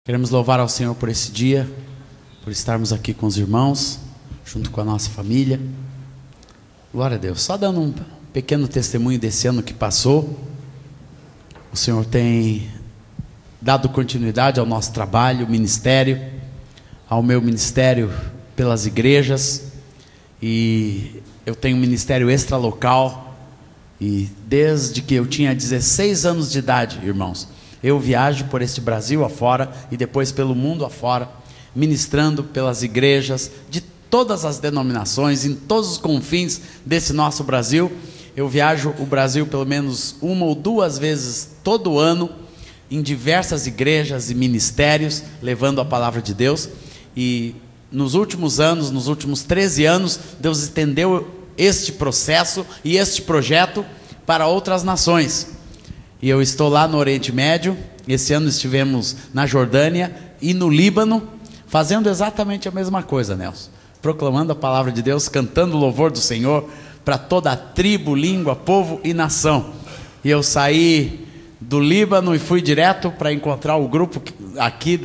Queremos louvar ao Senhor por esse dia, por estarmos aqui com os irmãos, junto com a nossa família. Glória a Deus. Só dando um pequeno testemunho desse ano que passou. O Senhor tem dado continuidade ao nosso trabalho, ministério, ao meu ministério pelas igrejas. E eu tenho um ministério extralocal. E desde que eu tinha 16 anos de idade, irmãos, eu viajo por este Brasil afora e depois pelo mundo afora, ministrando pelas igrejas de todas as denominações, em todos os confins desse nosso Brasil. Eu viajo o Brasil pelo menos uma ou duas vezes todo ano, em diversas igrejas e ministérios, levando a palavra de Deus. E nos últimos anos, nos últimos 13 anos, Deus estendeu este processo e este projeto para outras nações. E eu estou lá no Oriente Médio. Esse ano estivemos na Jordânia e no Líbano, fazendo exatamente a mesma coisa, Nelson, proclamando a palavra de Deus, cantando o louvor do Senhor para toda a tribo, língua, povo e nação. E eu saí do Líbano e fui direto para encontrar o grupo aqui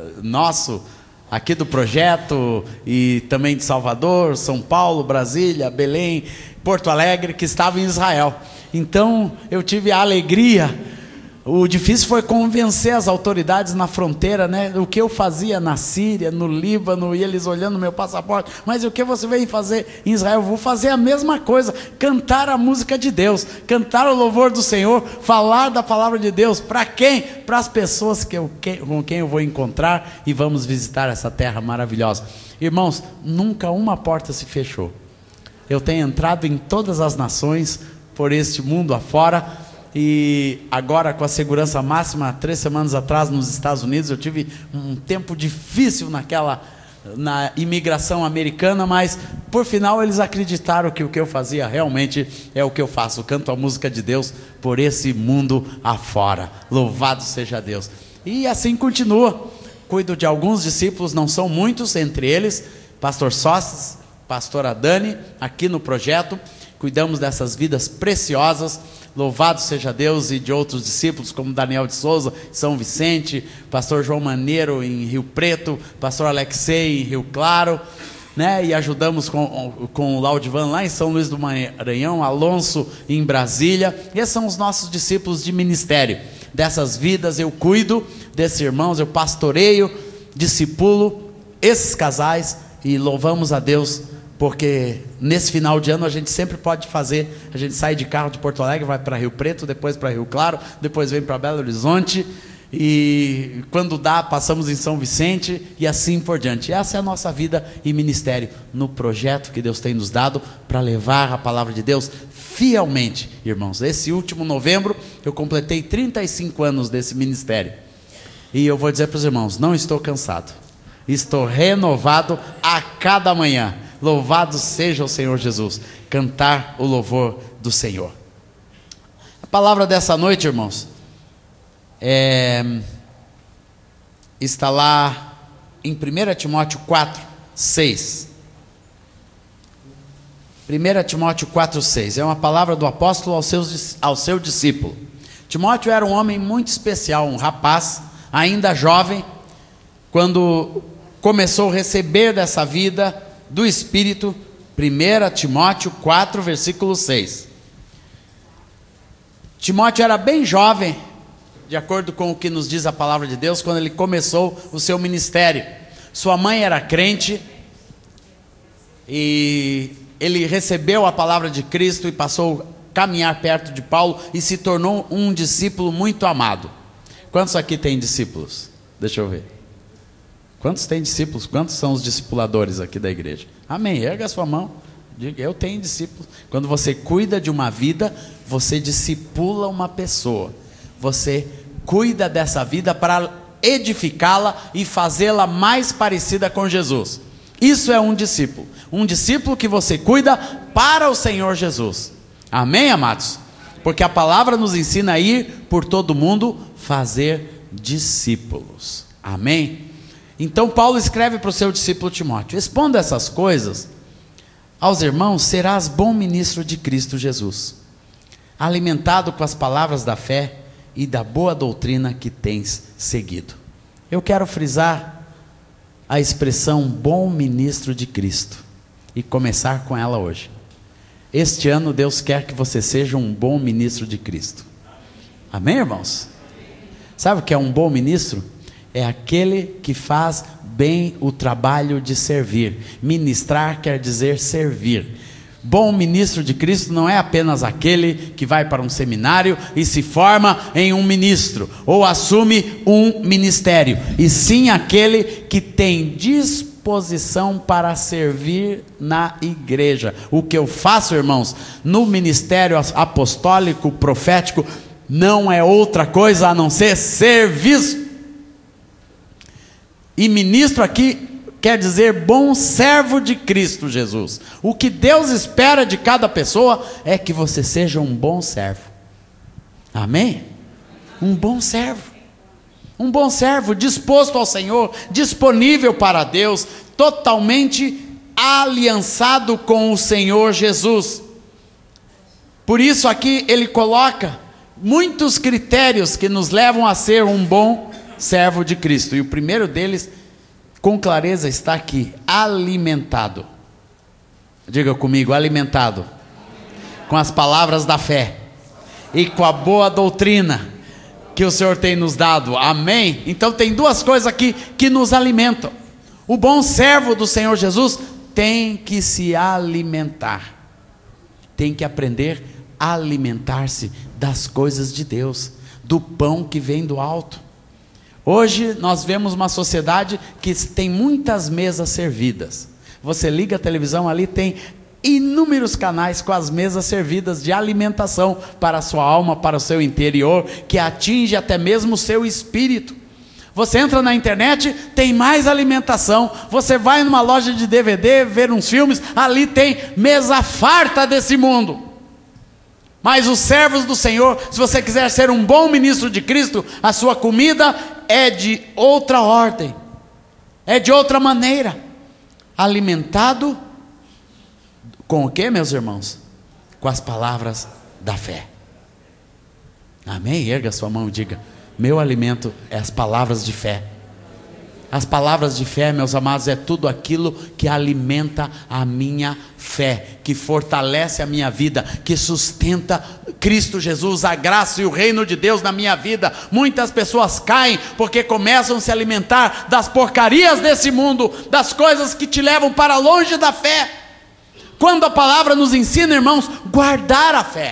aqui do projeto, e também de Salvador, São Paulo, Brasília, Belém, Porto Alegre, que estava em Israel. Então eu tive a alegria. O difícil foi convencer as autoridades na fronteira, né? O que eu fazia na Síria, no Líbano, e eles olhando meu passaporte. Mas o que você veio fazer em Israel? Eu vou fazer a mesma coisa, cantar a música de Deus, cantar o louvor do Senhor, falar da palavra de Deus. Para quem? Para as pessoas com quem eu vou encontrar, e vamos visitar essa terra maravilhosa. Irmãos, nunca uma porta se fechou. Eu tenho entrado em todas as nações, por este mundo afora. E agora, com a segurança máxima, 3 semanas atrás nos Estados Unidos, eu tive um tempo difícil na imigração americana, mas por final eles acreditaram que o que eu fazia realmente é o que eu faço, canto a música de Deus por esse mundo afora. Louvado seja Deus. E assim continua. Cuido de alguns discípulos, não são muitos, entre eles pastor Sócrates, pastora Dani, aqui no projeto. Cuidamos dessas vidas preciosas. Louvado seja Deus. E de outros discípulos como Daniel de Souza, São Vicente, pastor João Maneiro em Rio Preto, pastor Alexei em Rio Claro, né? E ajudamos com o Laudivan lá em São Luís do Maranhão, Alonso em Brasília. Esses são os nossos discípulos de ministério. Dessas vidas eu cuido, desses irmãos, eu pastoreio, discipulo esses casais, e louvamos a Deus, porque nesse final de ano a gente sempre pode fazer. A gente sai de carro de Porto Alegre, vai para Rio Preto, depois para Rio Claro, depois vem para Belo Horizonte, e quando dá passamos em São Vicente, e assim por diante. Essa é a nossa vida e ministério no projeto que Deus tem nos dado para levar a palavra de Deus fielmente. Irmãos, esse último novembro eu completei 35 anos desse ministério, e eu vou dizer para os irmãos, não estou cansado, estou renovado a cada manhã. Louvado seja o Senhor Jesus. Cantar o louvor do Senhor. A palavra dessa noite, irmãos, está lá em 1 Timóteo 4, 6. 1 Timóteo 4, 6. É uma palavra do apóstolo ao seu discípulo. Timóteo era um homem muito especial, um rapaz, ainda jovem, quando começou a receber dessa vida do Espírito. 1 Timóteo 4, versículo 6. Timóteo era bem jovem, de acordo com o que nos diz a palavra de Deus, quando ele começou o seu ministério. Sua mãe era crente, e ele recebeu a palavra de Cristo e passou a caminhar perto de Paulo e se tornou um discípulo muito amado. Quantos aqui têm discípulos? Deixa eu ver. Quantos têm discípulos? Quantos são os discipuladores aqui da igreja? Amém, erga a sua mão, diga, eu tenho discípulos. Quando você cuida de uma vida, você discipula uma pessoa. Você cuida dessa vida para edificá-la e fazê-la mais parecida com Jesus. Isso é um discípulo que você cuida para o Senhor Jesus. Amém, amados? Porque a palavra nos ensina a ir por todo mundo fazer discípulos. Amém? Então Paulo escreve para o seu discípulo Timóteo: expondo essas coisas aos irmãos, serás bom ministro de Cristo Jesus, alimentado com as palavras da fé e da boa doutrina que tens seguido. Eu quero frisar a expressão bom ministro de Cristo e começar com ela hoje. Este ano Deus quer que você seja um bom ministro de Cristo. Amém, irmãos? Sabe o que é um bom ministro? É aquele que faz bem o trabalho de servir. Ministrar quer dizer servir. Bom ministro de Cristo não é apenas aquele que vai para um seminário e se forma em um ministro, ou assume um ministério, e sim aquele que tem disposição para servir na igreja. O que eu faço, irmãos, no ministério apostólico, profético, não é outra coisa a não ser serviço. E ministro aqui quer dizer bom servo de Cristo Jesus. O que Deus espera de cada pessoa é que você seja um bom servo. Amém? Um bom servo. Um bom servo disposto ao Senhor, disponível para Deus, totalmente aliançado com o Senhor Jesus. Por isso aqui ele coloca muitos critérios que nos levam a ser um bom servo de Cristo. E o primeiro deles, com clareza, está aqui: alimentado. Diga comigo: alimentado com as palavras da fé e com a boa doutrina que o Senhor tem nos dado. Amém? Então tem duas coisas aqui que nos alimentam. O bom servo do Senhor Jesus tem que se alimentar, tem que aprender a alimentar-se das coisas de Deus, do pão que vem do alto. Hoje nós vemos uma sociedade que tem muitas mesas servidas. Você liga a televisão, ali tem inúmeros canais com as mesas servidas de alimentação para a sua alma, para o seu interior, que atinge até mesmo o seu espírito. Você entra na internet, tem mais alimentação. Você vai numa loja de DVD, ver uns filmes, ali tem mesa farta desse mundo. Mas os servos do Senhor, se você quiser ser um bom ministro de Cristo, a sua comida é de outra ordem, é de outra maneira. Alimentado com o que, meus irmãos? Com as palavras da fé. Amém? Erga sua mão e diga: meu alimento é as palavras de fé. As palavras de fé, meus amados, é tudo aquilo que alimenta a minha fé, que fortalece a minha vida, que sustenta Cristo Jesus, a graça e o reino de Deus na minha vida. Muitas pessoas caem porque começam a se alimentar das porcarias desse mundo, das coisas que te levam para longe da fé. Quando a palavra nos ensina, irmãos, guardar a fé.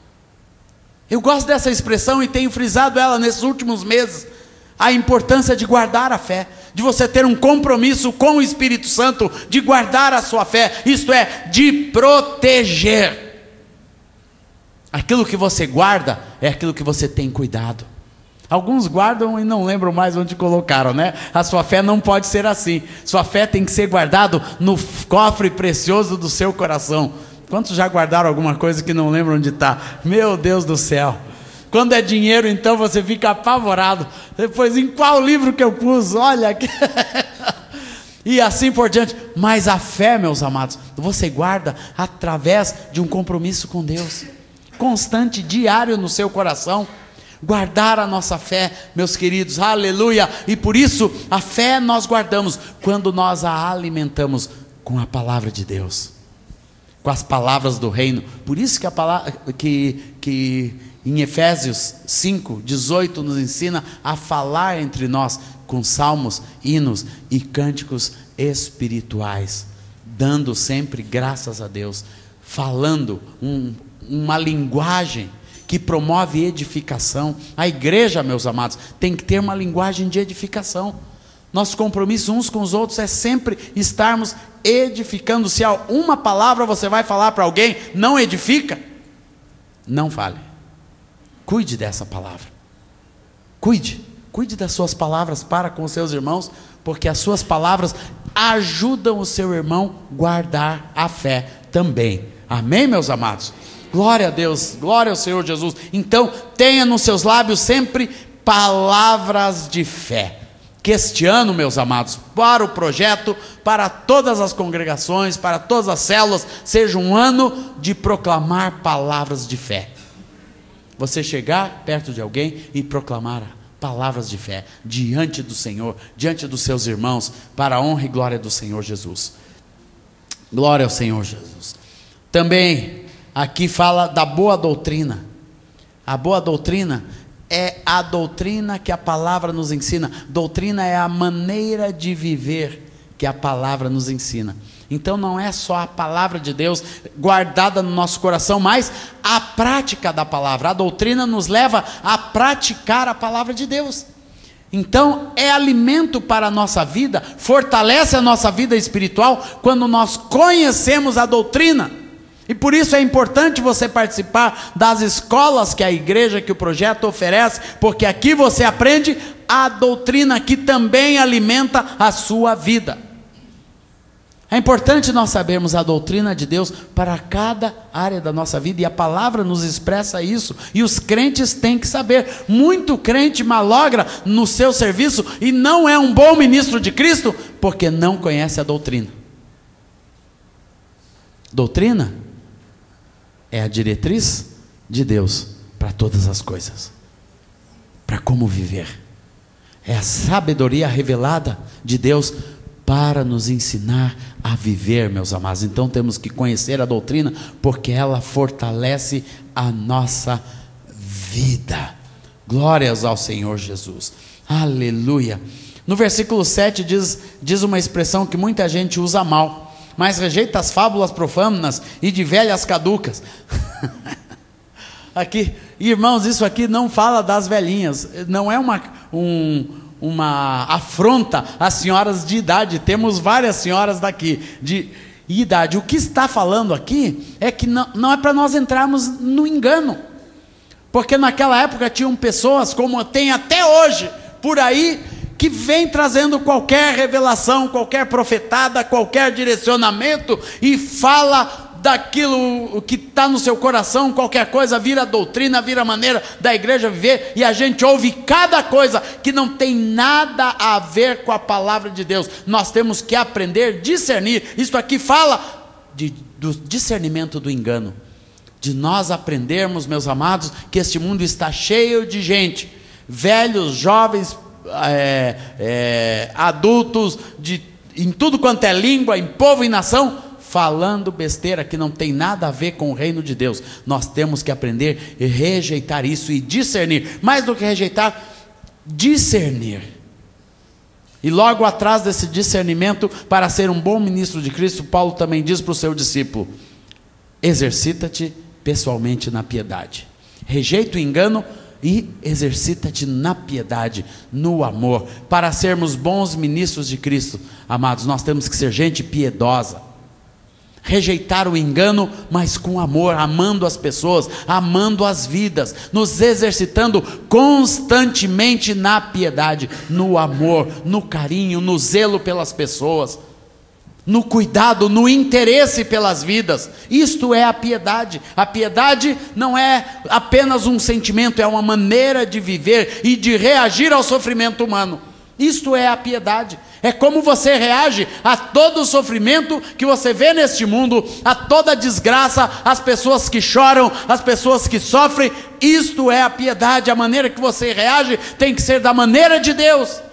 Eu gosto dessa expressão e tenho frisado ela nesses últimos meses. A importância de guardar a fé, de você ter um compromisso com o Espírito Santo, de guardar a sua fé, isto é, de proteger. Aquilo que você guarda é aquilo que você tem cuidado. Alguns guardam e não lembram mais onde colocaram, né? A sua fé não pode ser assim. Sua fé tem que ser guardado no cofre precioso do seu coração. Quantos já guardaram alguma coisa que não lembram onde está? Meu Deus do céu! Quando é dinheiro, então você fica apavorado. Depois, em qual livro que eu pus? Olha aqui. E assim por diante. Mas a fé, meus amados, você guarda através de um compromisso com Deus, constante, diário no seu coração. Guardar a nossa fé, meus queridos, aleluia. E por isso, a fé nós guardamos quando nós a alimentamos com a palavra de Deus, com as palavras do reino. Por isso que a palavra que em Efésios 5:18 nos ensina a falar entre nós com salmos, hinos e cânticos espirituais, dando sempre graças a Deus, falando uma linguagem que promove edificação. A igreja, meus amados, tem que ter uma linguagem de edificação. Nosso compromisso uns com os outros é sempre estarmos edificando. Se há uma palavra você vai falar para alguém, não edifica, não fale. Cuide dessa palavra. Cuide das suas palavras para com os seus irmãos, porque as suas palavras ajudam o seu irmão a guardar a fé também. Amém, meus amados? Glória a Deus, glória ao Senhor Jesus. Então, tenha nos seus lábios sempre palavras de fé. Que este ano, meus amados, para o projeto, para todas as congregações, para todas as células, seja um ano de proclamar palavras de fé. Você chegar perto de alguém e proclamar palavras de fé diante do Senhor, diante dos seus irmãos, para a honra e glória do Senhor Jesus. Glória ao Senhor Jesus. Também aqui fala da boa doutrina. A boa doutrina é a doutrina que a palavra nos ensina. Doutrina é a maneira de viver que a palavra nos ensina. Então não é só a palavra de Deus guardada no nosso coração, mas a prática da palavra. A doutrina nos leva a praticar a palavra de Deus. Então é alimento para a nossa vida, fortalece a nossa vida espiritual quando nós conhecemos a doutrina. E por isso é importante você participar das escolas que a igreja, que o projeto oferece, porque aqui você aprende a doutrina que também alimenta a sua vida. É importante nós sabermos a doutrina de Deus para cada área da nossa vida, e a palavra nos expressa isso, e os crentes têm que saber. Muito crente malogra no seu serviço e não é um bom ministro de Cristo, porque não conhece a doutrina. Doutrina é a diretriz de Deus para todas as coisas, para como viver. É a sabedoria revelada de Deus para nos ensinar a viver, meus amados. Então temos que conhecer a doutrina, porque ela fortalece a nossa vida. Glórias ao Senhor Jesus. Aleluia. No versículo 7 diz uma expressão que muita gente usa mal: mas rejeita as fábulas profanas e de velhas caducas. Aqui, irmãos, isso aqui não fala das velhinhas, não é uma afronta às senhoras de idade. Temos várias senhoras daqui de idade. O que está falando aqui é que não é para nós entrarmos no engano, porque naquela época tinham pessoas, como tem até hoje por aí, que vem trazendo qualquer revelação, qualquer profetada, qualquer direcionamento, e fala daquilo que está no seu coração. Qualquer coisa vira doutrina, vira maneira da igreja viver, e a gente ouve cada coisa que não tem nada a ver com a palavra de Deus. Nós temos que aprender a discernir. Isso aqui fala do discernimento do engano, de nós aprendermos, meus amados, que este mundo está cheio de gente, velhos, jovens, adultos, em tudo quanto é língua, em povo e nação, falando besteira que não tem nada a ver com o reino de Deus. Nós temos que aprender a rejeitar isso e discernir. Mais do que rejeitar, discernir. E logo atrás desse discernimento, para ser um bom ministro de Cristo, Paulo também diz para o seu discípulo: exercita-te pessoalmente na piedade. Rejeita o engano e exercita-te na piedade, no amor. Para sermos bons ministros de Cristo, amados, nós temos que ser gente piedosa. Rejeitar o engano, mas com amor, amando as pessoas, amando as vidas, nos exercitando constantemente na piedade, no amor, no carinho, no zelo pelas pessoas, no cuidado, no interesse pelas vidas. Isto é a piedade. A piedade não é apenas um sentimento, é uma maneira de viver e de reagir ao sofrimento humano. Isto é a piedade. É como você reage a todo o sofrimento que você vê neste mundo, a toda desgraça, as pessoas que choram, as pessoas que sofrem. Isto é a piedade. A maneira que você reage tem que ser da maneira de Deus,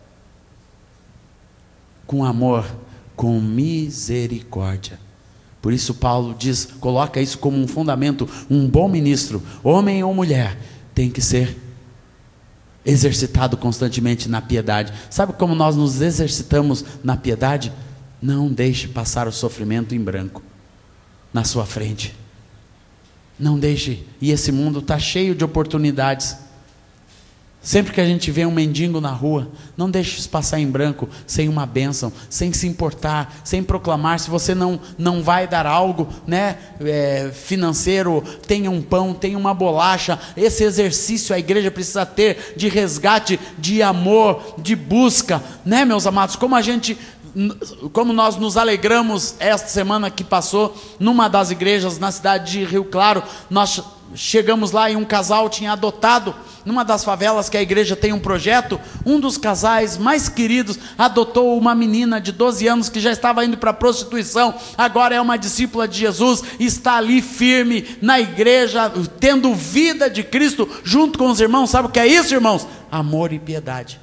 com amor, com misericórdia. Por isso Paulo coloca isso como um fundamento. Um bom ministro, homem ou mulher, tem que ser exercitado constantemente na piedade. Sabe como nós nos exercitamos na piedade? Não deixe passar o sofrimento em branco na sua frente. Não deixe. E esse mundo está cheio de oportunidades. Sempre que a gente vê um mendigo na rua, não deixe isso passar em branco, sem uma bênção, sem se importar, sem proclamar. Se você não vai dar algo, financeiro, tenha um pão, tenha uma bolacha. Esse exercício a igreja precisa ter, de resgate, de amor, de busca, meus amados? Como nós nos alegramos esta semana que passou numa das igrejas na cidade de Rio Claro. Nós chegamos lá e um casal tinha adotado, numa das favelas que a igreja tem um projeto, um dos casais mais queridos adotou uma menina de 12 anos que já estava indo para a prostituição, agora é uma discípula de Jesus, está ali firme na igreja, tendo vida de Cristo junto com os irmãos. Sabe o que é isso, irmãos? Amor e piedade.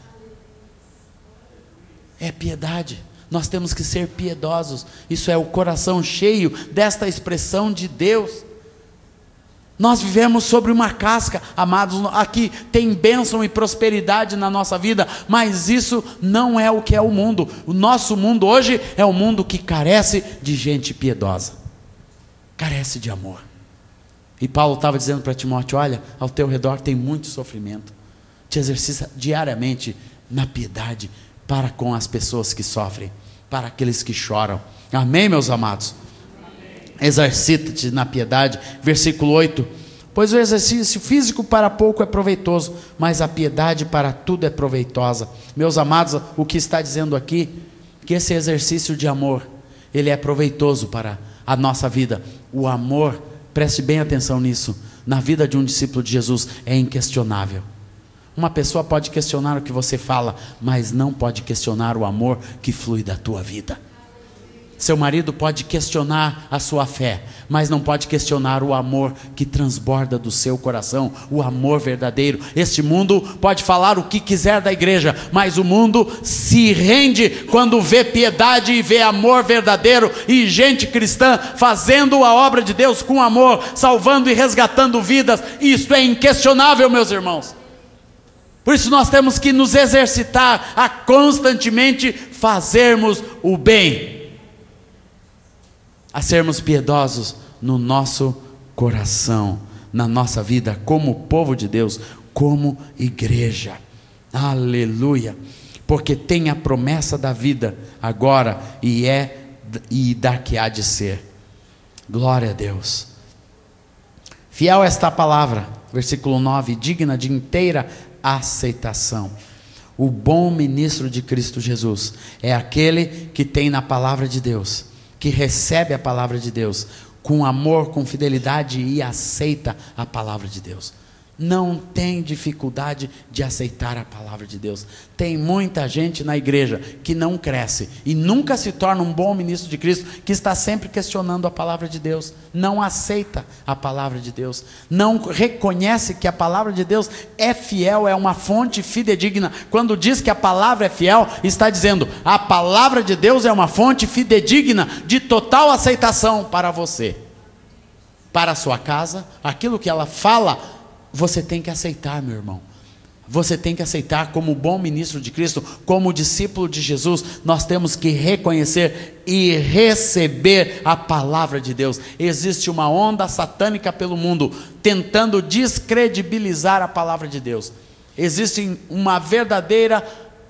É piedade. Nós temos que ser piedosos. Isso é o coração cheio desta expressão de Deus. Nós vivemos sobre uma casca, amados. Aqui tem bênção e prosperidade na nossa vida, mas isso não é o que é o mundo. O nosso mundo hoje é um mundo que carece de gente piedosa, carece de amor. E Paulo estava dizendo para Timóteo: olha, ao teu redor tem muito sofrimento, te exercita diariamente na piedade para com as pessoas que sofrem, para aqueles que choram. Amém, meus amados? Exercita-te na piedade. Versículo 8: pois o exercício físico para pouco é proveitoso, mas a piedade para tudo é proveitosa. Meus amados, o que está dizendo aqui, que esse exercício de amor, ele é proveitoso para a nossa vida. O amor, preste bem atenção nisso, na vida de um discípulo de Jesus é inquestionável. Uma pessoa pode questionar o que você fala, mas não pode questionar o amor que flui da tua vida. Seu marido pode questionar a sua fé, mas não pode questionar o amor que transborda do seu coração, o amor verdadeiro. Este mundo pode falar o que quiser da igreja, mas o mundo se rende quando vê piedade e vê amor verdadeiro e gente cristã fazendo a obra de Deus com amor, salvando e resgatando vidas. Isso é inquestionável, meus irmãos. Por isso nós temos que nos exercitar a constantemente fazermos o bem, a sermos piedosos no nosso coração, na nossa vida, como povo de Deus, como igreja. Aleluia! Porque tem a promessa da vida agora e da que há de ser. Glória a Deus. Fiel esta palavra, versículo 9, digna de inteira aceitação. O bom ministro de Cristo Jesus é aquele que tem na palavra de Deus, que recebe a palavra de Deus com amor, com fidelidade e aceita a palavra de Deus. Não tem dificuldade de aceitar a palavra de Deus. Tem muita gente na igreja que não cresce e nunca se torna um bom ministro de Cristo, que está sempre questionando a palavra de Deus, não aceita a palavra de Deus, não reconhece que a palavra de Deus é fiel, é uma fonte fidedigna. Quando diz que a palavra é fiel, está dizendo: a palavra de Deus é uma fonte fidedigna de total aceitação para você, para a sua casa. Aquilo que ela fala, você tem que aceitar, meu irmão. Você tem que aceitar como bom ministro de Cristo, como discípulo de Jesus. Nós temos que reconhecer e receber a palavra de Deus. Existe uma onda satânica pelo mundo tentando descredibilizar a palavra de Deus. Existe uma verdadeira,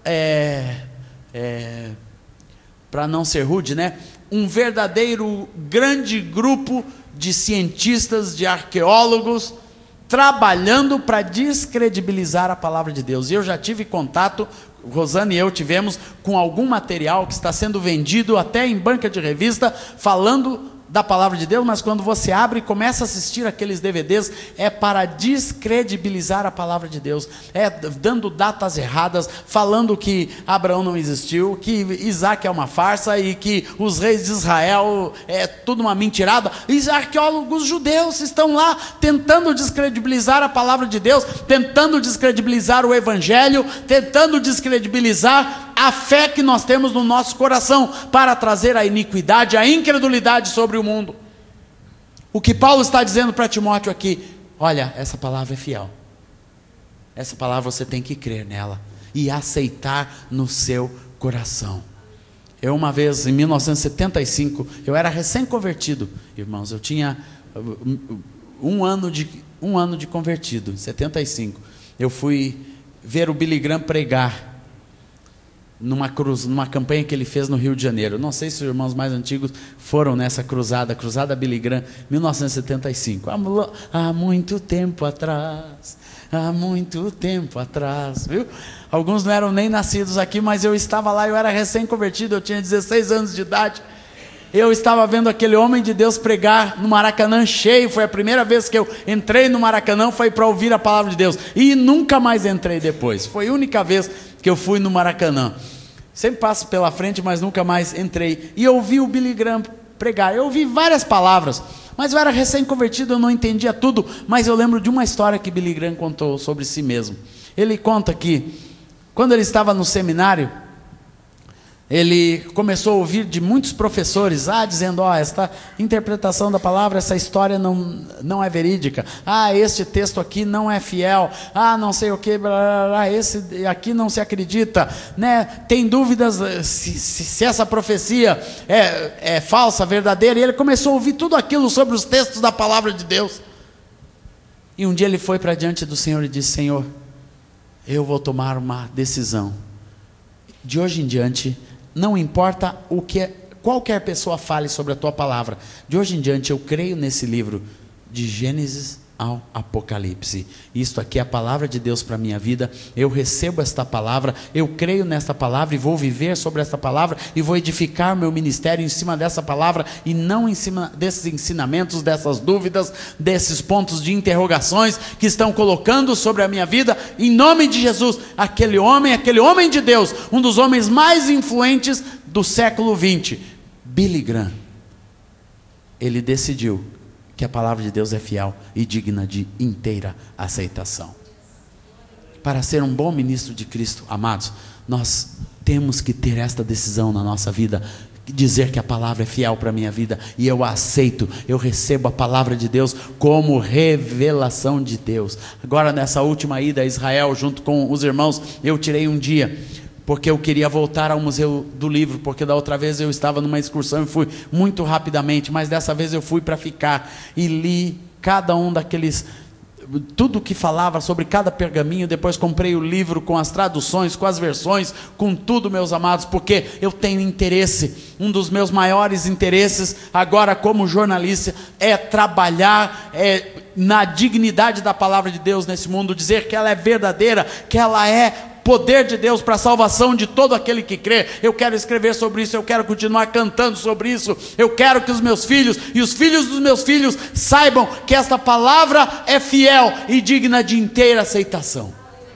para não ser rude, né? Um verdadeiro grande grupo de cientistas, de arqueólogos, trabalhando para descredibilizar a palavra de Deus. E eu já tive contato, Rosana e eu tivemos, com algum material que está sendo vendido até em banca de revista, falando da palavra de Deus, mas quando você abre e começa a assistir aqueles DVDs, é para descredibilizar a palavra de Deus, é dando datas erradas, falando que Abraão não existiu, que Isaac é uma farsa e que os reis de Israel é tudo uma mentirada. E arqueólogos judeus estão lá tentando descredibilizar a palavra de Deus, tentando descredibilizar o evangelho, tentando descredibilizar a fé que nós temos no nosso coração, para trazer a iniquidade, a incredulidade sobre o mundo. O que Paulo está dizendo para Timóteo aqui: olha, essa palavra é fiel, essa palavra você tem que crer nela e aceitar no seu coração. Eu uma vez, em 1975, eu era recém-convertido, irmãos, eu tinha um ano de convertido, em 75, eu fui ver o Billy Graham pregar, numa campanha que ele fez no Rio de Janeiro. Não sei se os irmãos mais antigos foram nessa cruzada Billy Graham, 1975, há muito tempo atrás, viu? Alguns não eram nem nascidos aqui, mas eu estava lá, eu era recém-convertido, eu tinha 16 anos de idade, Eu estava vendo aquele homem de Deus pregar no Maracanã cheio. Foi a primeira vez que eu entrei no Maracanã, foi para ouvir a palavra de Deus. E nunca mais entrei depois. Foi a única vez que eu fui no Maracanã. Sempre passo pela frente, mas nunca mais entrei. E eu ouvi o Billy Graham pregar. Eu ouvi várias palavras, mas eu era recém-convertido, eu não entendia tudo. Mas eu lembro de uma história que Billy Graham contou sobre si mesmo. Ele conta que, quando ele estava no seminário, ele começou a ouvir de muitos professores, dizendo, esta interpretação da palavra, essa história não é verídica, este texto aqui não é fiel, não sei o que, esse aqui não se acredita, né? Tem dúvidas se essa profecia é falsa, verdadeira. E ele começou a ouvir tudo aquilo sobre os textos da palavra de Deus. E um dia ele foi para diante do Senhor e disse, Senhor, eu vou tomar uma decisão. De hoje em diante, não importa o que qualquer pessoa fale sobre a tua palavra, de hoje em diante eu creio nesse livro, de Gênesis ao Apocalipse. Isto aqui é a palavra de Deus para a minha vida. Eu recebo esta palavra, eu creio nesta palavra e vou viver sobre esta palavra e vou edificar meu ministério em cima dessa palavra e não em cima desses ensinamentos, dessas dúvidas, desses pontos de interrogações que estão colocando sobre a minha vida. Em nome de Jesus, aquele homem de Deus, um dos homens mais influentes do século 20, Billy Graham, ele decidiu que a palavra de Deus é fiel e digna de inteira aceitação. Para ser um bom ministro de Cristo, amados, nós temos que ter esta decisão na nossa vida, dizer que a palavra é fiel para a minha vida, e eu a aceito, eu recebo a palavra de Deus como revelação de Deus. Agora, nessa última ida a Israel, junto com os irmãos, eu tirei um dia, porque eu queria voltar ao Museu do Livro, porque da outra vez eu estava numa excursão e fui muito rapidamente, mas dessa vez eu fui para ficar, e li cada um daqueles, tudo que falava sobre cada pergaminho. Depois comprei o livro com as traduções, com as versões, com tudo, meus amados, porque eu tenho interesse. Um dos meus maiores interesses agora como jornalista é trabalhar na dignidade da palavra de Deus nesse mundo, dizer que ela é verdadeira, que ela é poder de Deus para a salvação de todo aquele que crê. Eu quero escrever sobre isso, eu quero continuar cantando sobre isso, eu quero que os meus filhos e os filhos dos meus filhos saibam que esta palavra é fiel e digna de inteira aceitação.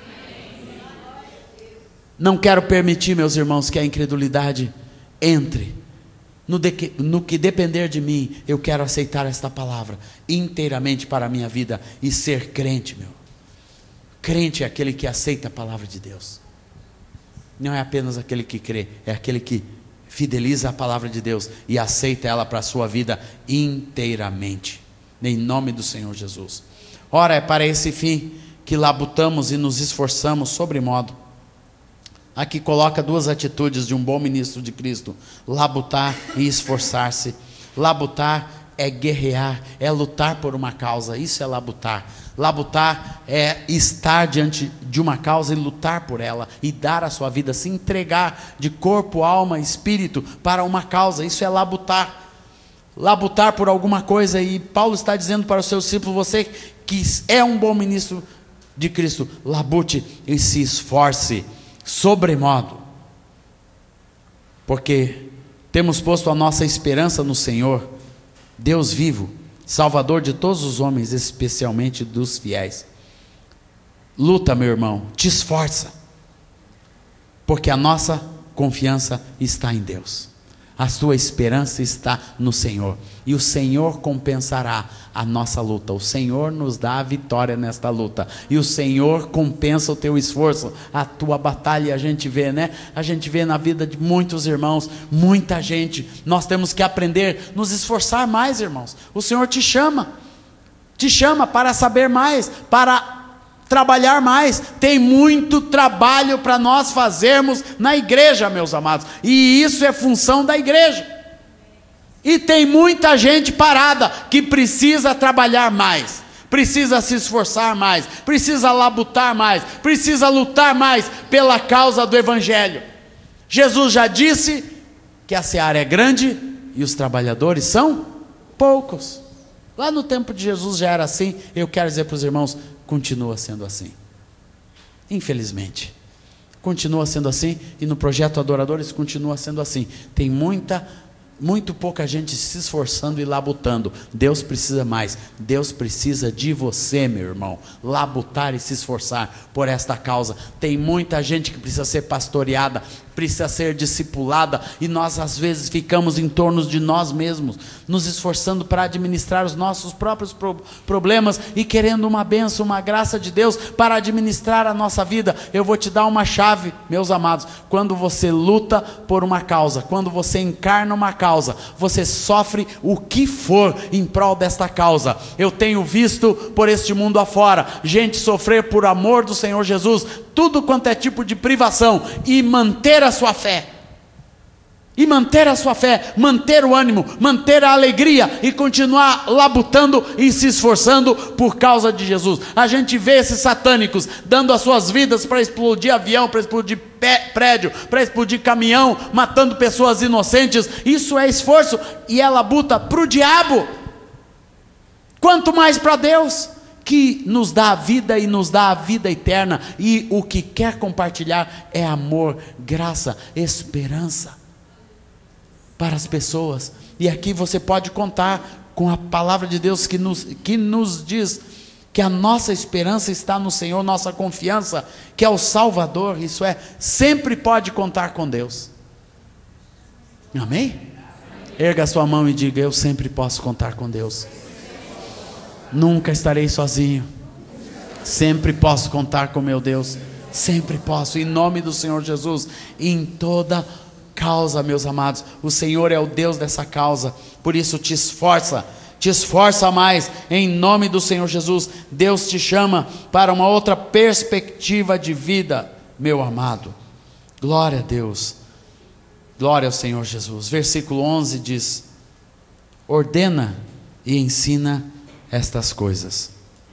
Não quero permitir, meus irmãos, que a incredulidade entre. No que depender de mim, eu quero aceitar esta palavra inteiramente para a minha vida e ser crente, meu. Crente é aquele que aceita a palavra de Deus. Não é apenas aquele que crê, é aquele que fideliza a palavra de Deus e aceita ela para a sua vida inteiramente. Em nome do Senhor Jesus. Ora, é para esse fim que labutamos e nos esforçamos sobremodo. Aqui coloca duas atitudes de um bom ministro de Cristo: labutar e esforçar-se. Labutar é guerrear, é lutar por uma causa, isso é labutar. Labutar é estar diante de uma causa e lutar por ela, e dar a sua vida, se entregar de corpo, alma e espírito para uma causa, isso é labutar. Labutar por alguma coisa. E Paulo está dizendo para o seu discípulo: você que é um bom ministro de Cristo, labute e se esforce sobremodo, porque temos posto a nossa esperança no Senhor, Deus vivo, Salvador de todos os homens, especialmente dos fiéis. Luta, meu irmão, te esforça, porque a nossa confiança está em Deus, a sua esperança está no Senhor, e o Senhor compensará a nossa luta. O Senhor nos dá a vitória nesta luta, e o Senhor compensa o teu esforço, a tua batalha. A gente vê, né? A gente vê na vida de muitos irmãos, muita gente. Nós temos que aprender, nos esforçar mais, irmãos. O Senhor te chama para saber mais, para trabalhar mais. Tem muito trabalho para nós fazermos na igreja, meus amados, e isso é função da igreja. E tem muita gente parada que precisa trabalhar mais, precisa se esforçar mais, precisa labutar mais, precisa lutar mais pela causa do Evangelho. Jesus já disse que a seara é grande e os trabalhadores são poucos. Lá no tempo de Jesus já era assim. Eu quero dizer para os irmãos, continua sendo assim. Infelizmente, continua sendo assim, e no projeto Adoradores continua sendo assim. Tem muita muito pouca gente se esforçando e labutando. Deus precisa mais. Deus precisa de você, meu irmão, labutar e se esforçar por esta causa. Tem muita gente que precisa ser pastoreada, precisa ser discipulada, e nós às vezes ficamos em torno de nós mesmos, nos esforçando para administrar os nossos próprios problemas e querendo uma bênção, uma graça de Deus para administrar a nossa vida. Eu vou te dar uma chave, meus amados: quando você luta por uma causa, quando você encarna uma causa, você sofre o que for em prol desta causa. Eu tenho visto por este mundo afora gente sofrer por amor do Senhor Jesus, tudo quanto é tipo de privação, e manter a sua fé, manter o ânimo, manter a alegria e continuar labutando e se esforçando por causa de Jesus. A gente vê esses satânicos dando as suas vidas para explodir avião, para explodir prédio, para explodir caminhão, matando pessoas inocentes. Isso é esforço e é labuta para o diabo, quanto mais para Deus, que nos dá a vida e nos dá a vida eterna, e o que quer compartilhar é amor, graça, esperança para as pessoas. E aqui você pode contar com a palavra de Deus que nos diz que a nossa esperança está no Senhor, nossa confiança, que é o Salvador, isso é, sempre pode contar com Deus. Amém? Erga a sua mão e diga: eu sempre posso contar com Deus. Nunca estarei sozinho. Sempre posso contar com meu Deus. Sempre posso, em nome do Senhor Jesus, em toda causa, meus amados. O Senhor é o Deus dessa causa. Por isso te esforça mais, em nome do Senhor Jesus. Deus te chama para uma outra perspectiva de vida, meu amado. Glória a Deus. Glória ao Senhor Jesus. Versículo 11 diz: ordena e ensina estas coisas.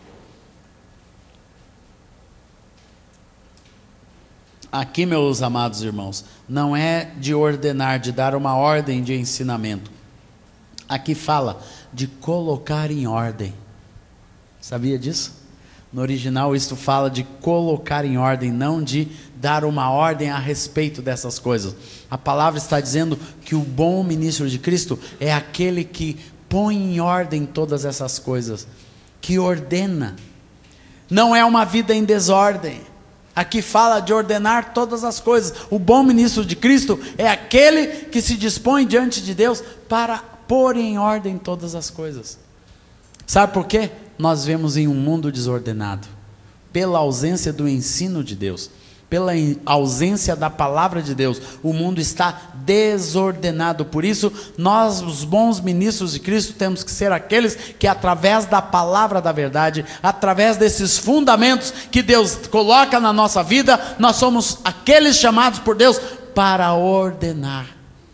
Aqui, meus amados irmãos, não é de ordenar, de dar uma ordem de ensinamento. Aqui fala de colocar em ordem. Sabia disso? No original isso fala de colocar em ordem, não de dar uma ordem a respeito dessas coisas. A palavra está dizendo que o bom ministro de Cristo é aquele que põe em ordem todas essas coisas, que ordena. Não é uma vida em desordem. Aqui fala de ordenar todas as coisas. O bom ministro de Cristo é aquele que se dispõe diante de Deus para pôr em ordem todas as coisas. Sabe por quê? Nós vemos em um mundo desordenado, pela ausência do ensino de Deus, pela ausência da palavra de Deus. O mundo está desordenado. Por isso, nós, os bons ministros de Cristo, temos que ser aqueles que, através da palavra da verdade, através desses fundamentos que Deus coloca na nossa vida, nós somos aqueles chamados por Deus para ordenar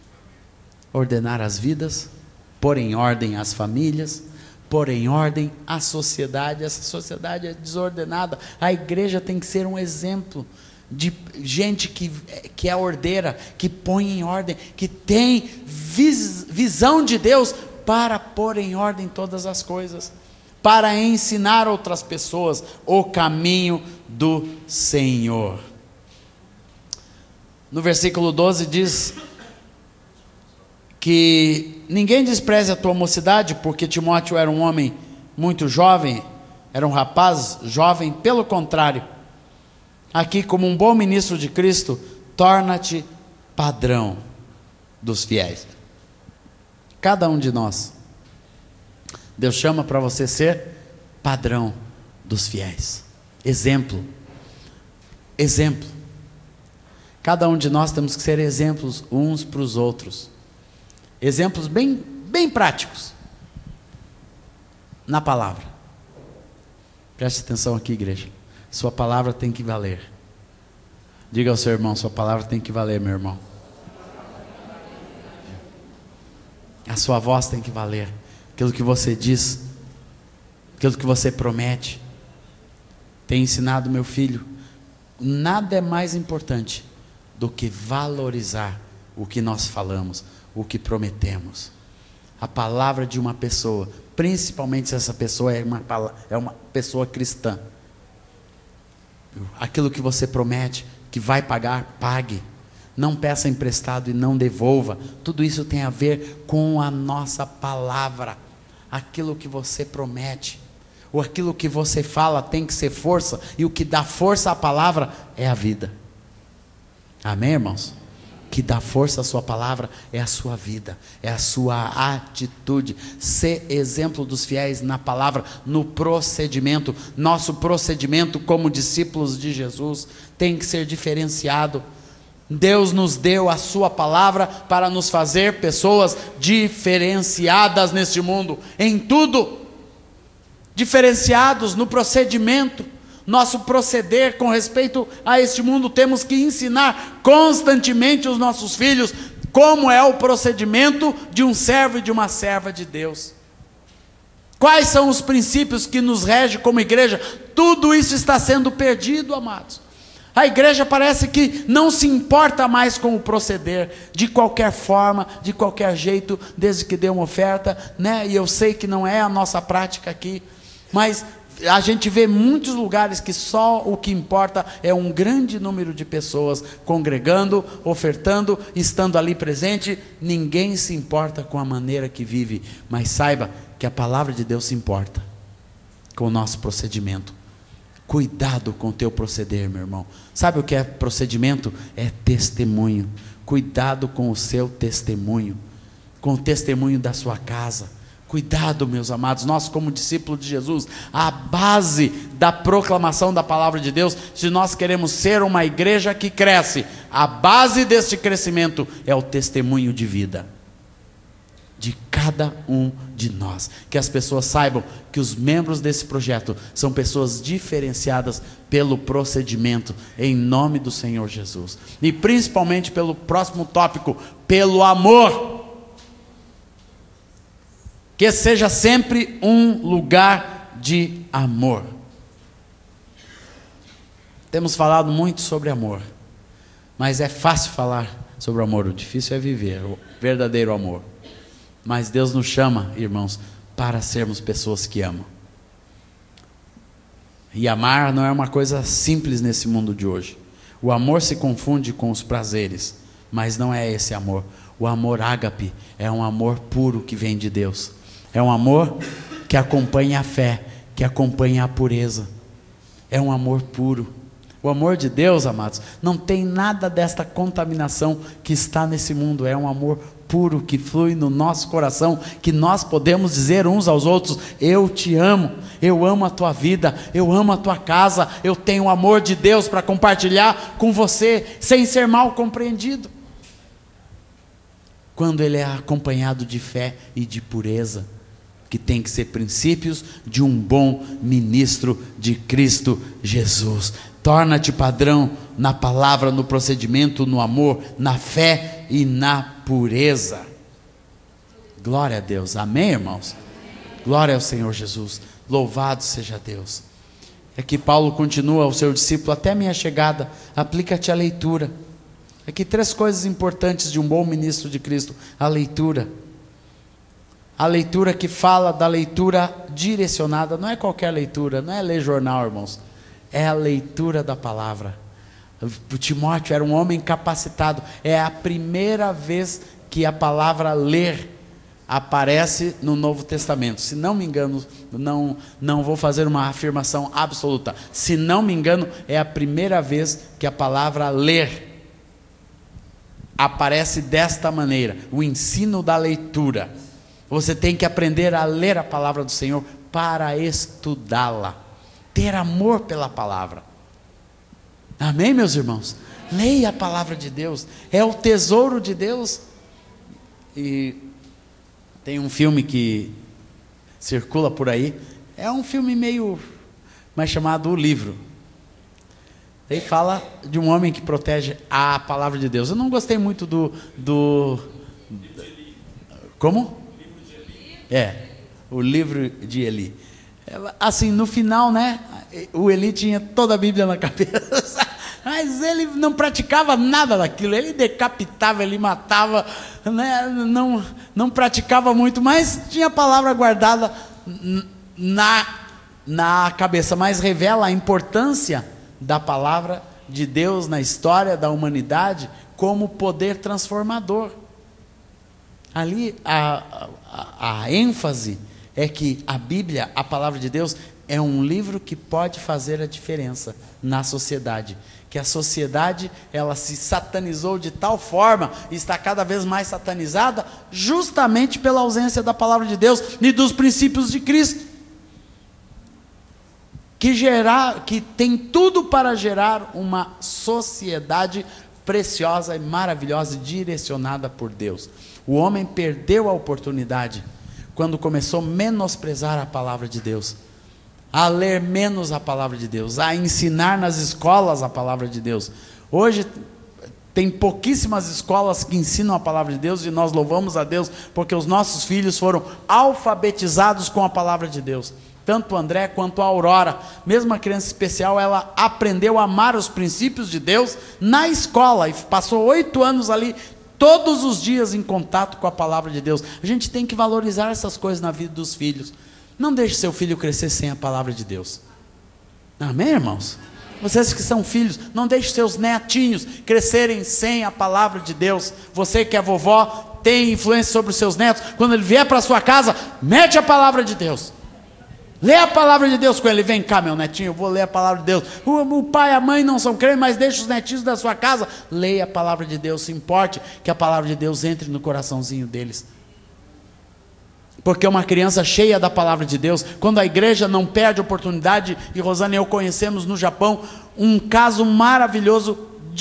as vidas, pôr em ordem as famílias, pôr em ordem a sociedade. Essa sociedade é desordenada. A igreja tem que ser um exemplo de gente que é ordeira, que põe em ordem, que tem visão de Deus para pôr em ordem todas as coisas, para ensinar outras pessoas o caminho do Senhor. No versículo 12 diz que ninguém despreze a tua mocidade, porque Timóteo era um homem muito jovem, era um rapaz jovem. Pelo contrário, aqui, como um bom ministro de Cristo, torna-te padrão dos fiéis. Cada um de nós, Deus chama para você ser padrão dos fiéis. Exemplo. Cada um de nós temos que ser exemplos uns para os outros. Exemplos bem práticos na palavra. Preste atenção aqui, igreja. Sua palavra tem que valer. Diga ao seu irmão: sua palavra tem que valer, meu irmão. A sua voz tem que valer. Aquilo que você diz, aquilo que você promete. Tenho ensinado meu filho, nada é mais importante do que valorizar o que nós falamos, o que prometemos. A palavra de uma pessoa, principalmente se essa pessoa é uma pessoa cristã. Aquilo que você promete, que vai pagar, pague. Não peça emprestado e não devolva. Tudo isso tem a ver com a nossa palavra. Aquilo que você promete, ou aquilo que você fala tem que ser força, e o que dá força à palavra é a vida. Amém, irmãos? O que dá força à sua palavra é a sua vida, é a sua atitude. Ser exemplo dos fiéis na palavra, no procedimento. Nosso procedimento como discípulos de Jesus tem que ser diferenciado. Deus nos deu a sua palavra para nos fazer pessoas diferenciadas neste mundo, em tudo, diferenciados no procedimento. Nosso proceder com respeito a este mundo, temos que ensinar constantemente os nossos filhos como é o procedimento de um servo e de uma serva de Deus. Quais são os princípios que nos regem como igreja? Tudo isso está sendo perdido, amados. A igreja parece que não se importa mais com o proceder, de qualquer forma, de qualquer jeito, desde que dê uma oferta, né? E eu sei que não é a nossa prática aqui, mas a gente vê muitos lugares que só o que importa é um grande número de pessoas congregando, ofertando, estando ali presente. Ninguém se importa com a maneira que vive, mas saiba que a palavra de Deus se importa com o nosso procedimento. Cuidado com o teu proceder, meu irmão. Sabe o que é procedimento? É testemunho. Cuidado com o seu testemunho, com o testemunho da sua casa. Cuidado, meus amados, nós como discípulos de Jesus, a base da proclamação da palavra de Deus, se nós queremos ser uma igreja que cresce, a base deste crescimento é o testemunho de vida de cada um de nós. Que as pessoas saibam que os membros desse projeto são pessoas diferenciadas pelo procedimento, em nome do Senhor Jesus. E principalmente pelo próximo tópico, pelo amor. Que seja sempre um lugar de amor. Temos falado muito sobre amor, mas é fácil falar sobre amor, o difícil é viver o verdadeiro amor. Mas Deus nos chama, irmãos, para sermos pessoas que amam. E amar não é uma coisa simples nesse mundo de hoje. O amor se confunde com os prazeres, mas não é esse amor. O amor ágape é um amor puro que vem de Deus. É um amor que acompanha a fé, que acompanha a pureza. É um amor puro. O amor de Deus, amados, não tem nada desta contaminação que está nesse mundo. É um amor puro que flui no nosso coração, que nós podemos dizer uns aos outros: eu te amo, eu amo a tua vida, eu amo a tua casa, eu tenho o amor de Deus para compartilhar com você, sem ser mal compreendido. Quando ele é acompanhado de fé e de pureza, que tem que ser princípios de um bom ministro de Cristo Jesus. Torna-te padrão na palavra, no procedimento, no amor, na fé e na pureza. Glória a Deus, amém, irmãos? Glória ao Senhor Jesus, louvado seja Deus. Aqui Paulo continua ao seu discípulo: até minha chegada, aplica-te à leitura. Aqui 3 coisas importantes de um bom ministro de Cristo: a leitura. A leitura que fala da leitura direcionada, não é qualquer leitura, não é ler jornal, irmãos, é a leitura da palavra. O Timóteo era um homem capacitado, é a primeira vez que a palavra ler aparece no Novo Testamento. Se não me engano, não vou fazer uma afirmação absoluta, se não me engano, é a primeira vez que a palavra ler aparece desta maneira, o ensino da leitura. Você tem que aprender a ler a palavra do Senhor para estudá-la, ter amor pela palavra. Amém, meus irmãos? Leia a palavra de Deus, é o tesouro de Deus. E tem um filme que circula por aí, é um filme meio mais chamado O Livro. Ele fala de um homem que protege a palavra de Deus. Eu não gostei muito como? O livro de Eli. Assim, no final, né, o Eli tinha toda a Bíblia na cabeça, mas ele não praticava nada daquilo. Ele decapitava, ele matava, né, não praticava muito, mas tinha a palavra guardada na cabeça. Mas revela a importância da palavra de Deus na história da humanidade, como poder transformador. Ali a ênfase é que a Bíblia, a palavra de Deus, é um livro que pode fazer a diferença na sociedade. Que a sociedade, ela se satanizou de tal forma, e está cada vez mais satanizada, justamente pela ausência da palavra de Deus e dos princípios de Cristo. Que tem tudo para gerar uma sociedade preciosa e maravilhosa, direcionada por Deus. O homem perdeu a oportunidade quando começou a menosprezar a palavra de Deus, a ler menos a palavra de Deus, a ensinar nas escolas a palavra de Deus. Hoje tem pouquíssimas escolas que ensinam a palavra de Deus, e nós louvamos a Deus porque os nossos filhos foram alfabetizados com a palavra de Deus. Tanto o André quanto a Aurora, mesmo a criança especial, ela aprendeu a amar os princípios de Deus na escola, e passou 8 anos ali, todos os dias em contato com a palavra de Deus. A gente tem que valorizar essas coisas na vida dos filhos. Não deixe seu filho crescer sem a palavra de Deus. Amém, irmãos? Vocês que são filhos, não deixe seus netinhos crescerem sem a palavra de Deus. Você que é vovó, tem influência sobre os seus netos. Quando ele vier para a sua casa, mete a palavra de Deus. Lê a palavra de Deus com ele. Vem cá, meu netinho, eu vou ler a palavra de Deus. O pai e a mãe não são crentes, mas deixa os netinhos da sua casa. Leia a palavra de Deus. Se importe que a palavra de Deus entre no coraçãozinho deles. Porque uma criança cheia da palavra de Deus, quando a igreja não perde a oportunidade, e Rosana e eu conhecemos no Japão um caso maravilhoso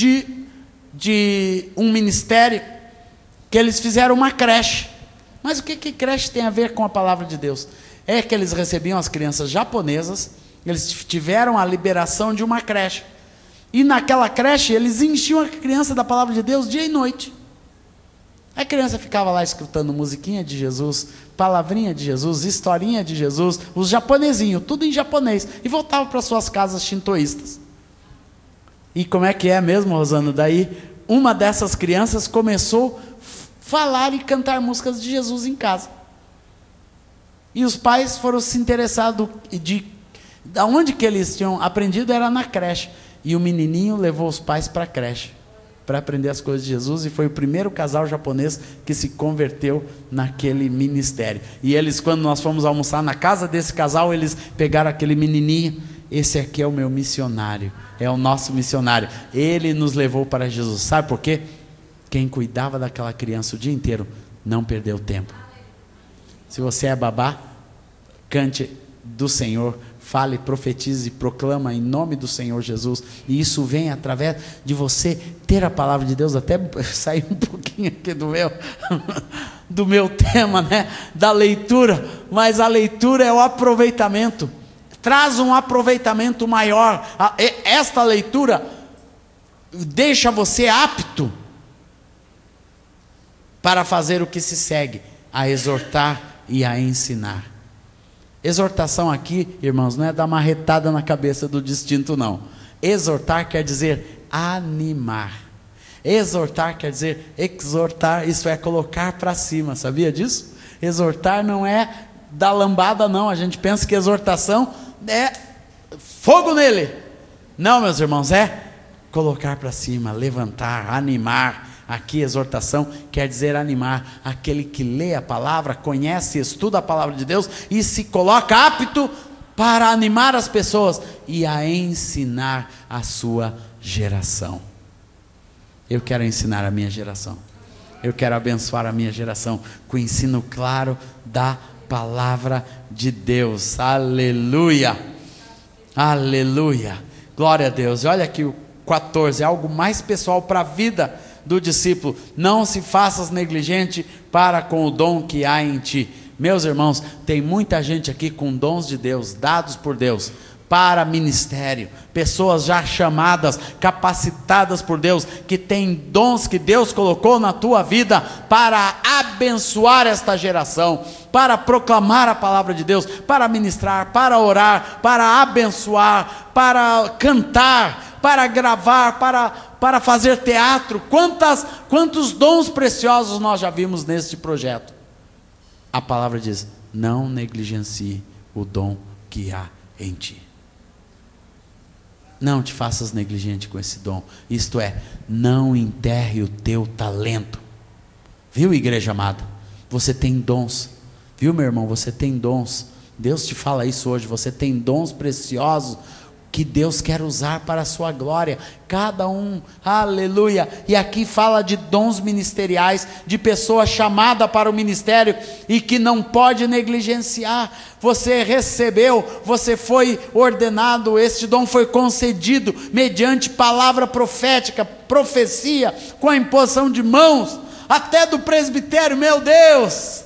de um ministério, que eles fizeram uma creche. Mas o que creche tem a ver com a palavra de Deus? É que eles recebiam as crianças japonesas, eles tiveram a liberação de uma creche, e naquela creche eles enchiam a criança da palavra de Deus dia e noite. A criança ficava lá escutando musiquinha de Jesus, palavrinha de Jesus, historinha de Jesus, os japonesinhos, tudo em japonês, e voltava para suas casas shintoístas. E como é que é mesmo, Rosana? Daí uma dessas crianças começou a falar e cantar músicas de Jesus em casa. E os pais foram se interessados de onde que eles tinham aprendido, era na creche. E o menininho levou os pais para a creche, para aprender as coisas de Jesus, e foi o primeiro casal japonês que se converteu naquele ministério. E eles, quando nós fomos almoçar na casa desse casal, eles pegaram aquele menininho. Esse aqui é o meu missionário, é o nosso missionário. Ele nos levou para Jesus. Sabe por quê? Quem cuidava daquela criança o dia inteiro não perdeu tempo. Se você é babá, cante do Senhor, fale, profetize, proclama em nome do Senhor Jesus, e isso vem através de você ter a palavra de Deus. Até sair um pouquinho aqui do meu tema, né? Da leitura, mas a leitura é o aproveitamento, traz um aproveitamento maior. Esta leitura deixa você apto para fazer o que se segue, a exortar e a ensinar. Exortação aqui, irmãos, não é dar marretada na cabeça do distinto, não. Exortar quer dizer animar. Exortar quer dizer exortar, isso é colocar para cima, sabia disso? Exortar não é dar lambada, não. A gente pensa que exortação é fogo nele. Não, meus irmãos, é colocar para cima, levantar, animar. Aqui exortação quer dizer animar. Aquele que lê a palavra, conhece, estuda a palavra de Deus e se coloca apto para animar as pessoas e a ensinar a sua geração. Eu quero ensinar a minha geração. Eu quero abençoar a minha geração com o ensino claro da palavra de Deus. Aleluia! Aleluia! Glória a Deus. Olha aqui o 14, algo mais pessoal para a vida do discípulo. Não se faças negligente para com o dom que há em ti. Meus irmãos, tem muita gente aqui com dons de Deus, dados por Deus, para ministério, pessoas já chamadas, capacitadas por Deus, que têm dons que Deus colocou na tua vida para abençoar esta geração, para proclamar a palavra de Deus, para ministrar, para orar, para abençoar, para cantar, para gravar, para fazer teatro. Quantos dons preciosos nós já vimos neste projeto. A palavra diz: não negligencie o dom que há em ti. Não te faças negligente com esse dom. Isto é, não enterre o teu talento. Viu, igreja amada? Você tem dons. Viu, meu irmão? Você tem dons. Deus te fala isso hoje. Você tem dons preciosos que Deus quer usar para a sua glória. Cada um, aleluia. E aqui fala de dons ministeriais, de pessoa chamada para o ministério e que não pode negligenciar. Você recebeu, você foi ordenado, este dom foi concedido mediante palavra profética, profecia, com a imposição de mãos, até do presbitério, meu Deus.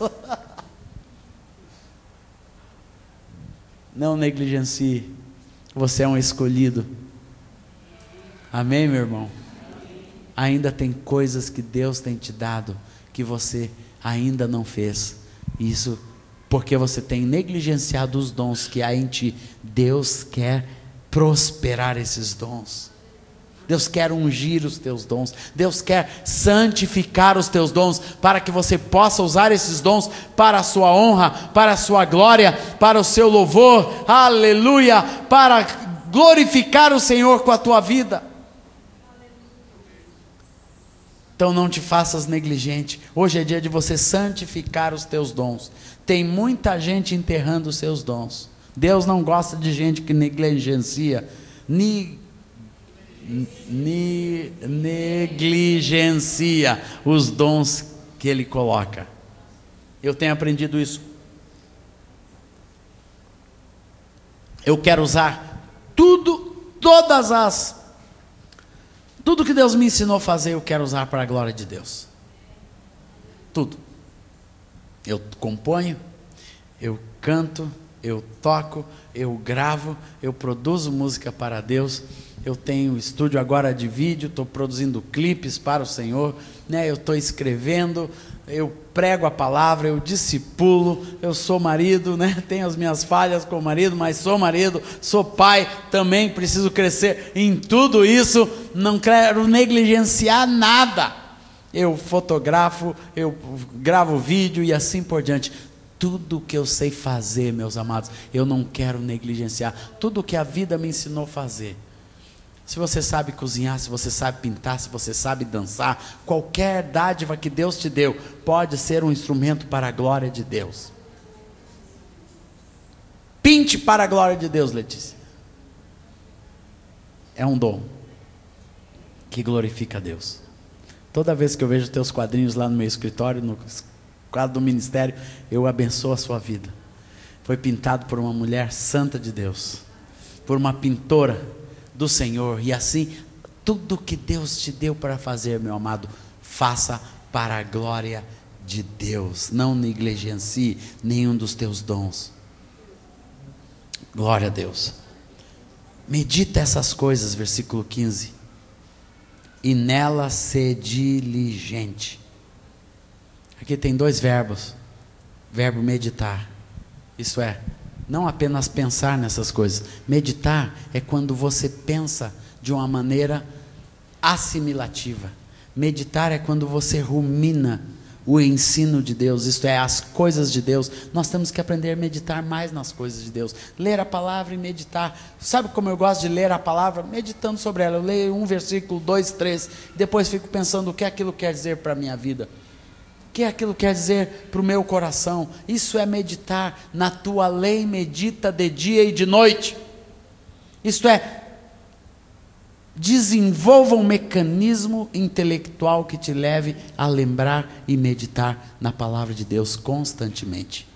Não negligencie. Você é um escolhido. Amém, meu irmão? Ainda tem coisas que Deus tem te dado que você ainda não fez. Isso porque você tem negligenciado os dons que há em ti. Deus quer prosperar esses dons. Deus quer ungir os teus dons. Deus quer santificar os teus dons, para que você possa usar esses dons para a sua honra, para a sua glória, para o seu louvor, aleluia, para glorificar o Senhor com a tua vida. Então não te faças negligente. Hoje é dia de você santificar os teus dons. Tem muita gente enterrando os seus dons. Deus não gosta de gente que negligencia, negligencia os dons que Ele coloca. Eu tenho aprendido isso. Eu quero usar tudo que Deus me ensinou a fazer, eu quero usar para a glória de Deus. Tudo. Eu componho, eu canto, eu toco, eu gravo, eu produzo música para Deus. Eu tenho estúdio agora de vídeo, estou produzindo clipes para o Senhor, né? Eu estou escrevendo, eu prego a palavra, eu discipulo, eu sou marido, né? Tenho as minhas falhas com o marido, mas sou marido, sou pai, também preciso crescer em tudo isso, não quero negligenciar nada. Eu fotografo, eu gravo vídeo e assim por diante. Tudo que eu sei fazer, meus amados, eu não quero negligenciar. Tudo que a vida me ensinou a fazer. Se você sabe cozinhar, se você sabe pintar, se você sabe dançar, qualquer dádiva que Deus te deu, pode ser um instrumento para a glória de Deus. Pinte para a glória de Deus, Letícia. É um dom que glorifica a Deus. Toda vez que eu vejo teus quadrinhos lá no meu escritório, no quadro do ministério, eu abençoo a sua vida. Foi pintado por uma mulher santa de Deus, por uma pintora do Senhor, e assim, tudo que Deus te deu para fazer, meu amado, faça para a glória de Deus. Não negligencie nenhum dos teus dons. Glória a Deus. Medita essas coisas, versículo 15. E nela ser diligente. Aqui tem dois verbos. Verbo meditar. Isso é, não apenas pensar nessas coisas. Meditar é quando você pensa de uma maneira assimilativa. Meditar é quando você rumina o ensino de Deus, isto é, as coisas de Deus. Nós temos que aprender a meditar mais nas coisas de Deus. Ler a palavra e meditar. Sabe como eu gosto de ler a palavra? Meditando sobre ela. Eu leio um versículo, 2, 3, depois fico pensando o que aquilo quer dizer para a minha vida. O que aquilo quer dizer para o meu coração. Isso é meditar. Na tua lei medita de dia e de noite. Isto é, desenvolva um mecanismo intelectual que te leve a lembrar e meditar na palavra de Deus constantemente.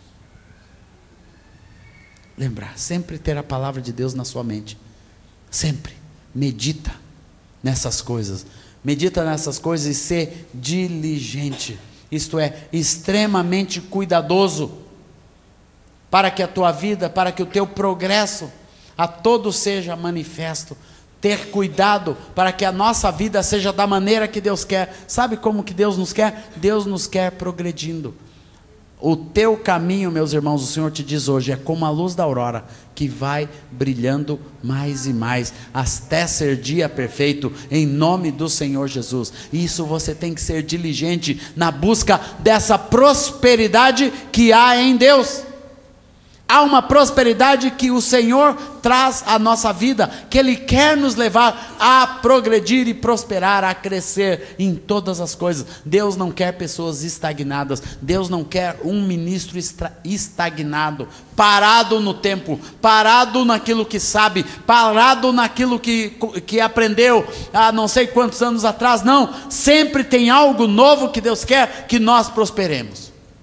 Lembrar, sempre ter a palavra de Deus na sua mente. Sempre. Medita nessas coisas. Medita nessas coisas e ser diligente. Isto é, extremamente cuidadoso, para que a tua vida, para que o teu progresso a todos seja manifesto. Ter cuidado para que a nossa vida seja da maneira que Deus quer. Sabe como que Deus nos quer? Deus nos quer progredindo. O teu caminho, meus irmãos, o Senhor te diz hoje, é como a luz da aurora, que vai brilhando mais e mais, até ser dia perfeito, em nome do Senhor Jesus. Isso você tem que ser diligente na busca dessa prosperidade que há em Deus. Há uma prosperidade que o Senhor traz à nossa vida, que Ele quer nos levar a progredir e prosperar, a crescer em todas as coisas. Deus não quer pessoas estagnadas, Deus não quer um ministro estagnado, parado no tempo, parado naquilo que sabe, parado naquilo que aprendeu há não sei quantos anos atrás. Não, sempre tem algo novo que Deus quer que nós prosperemos.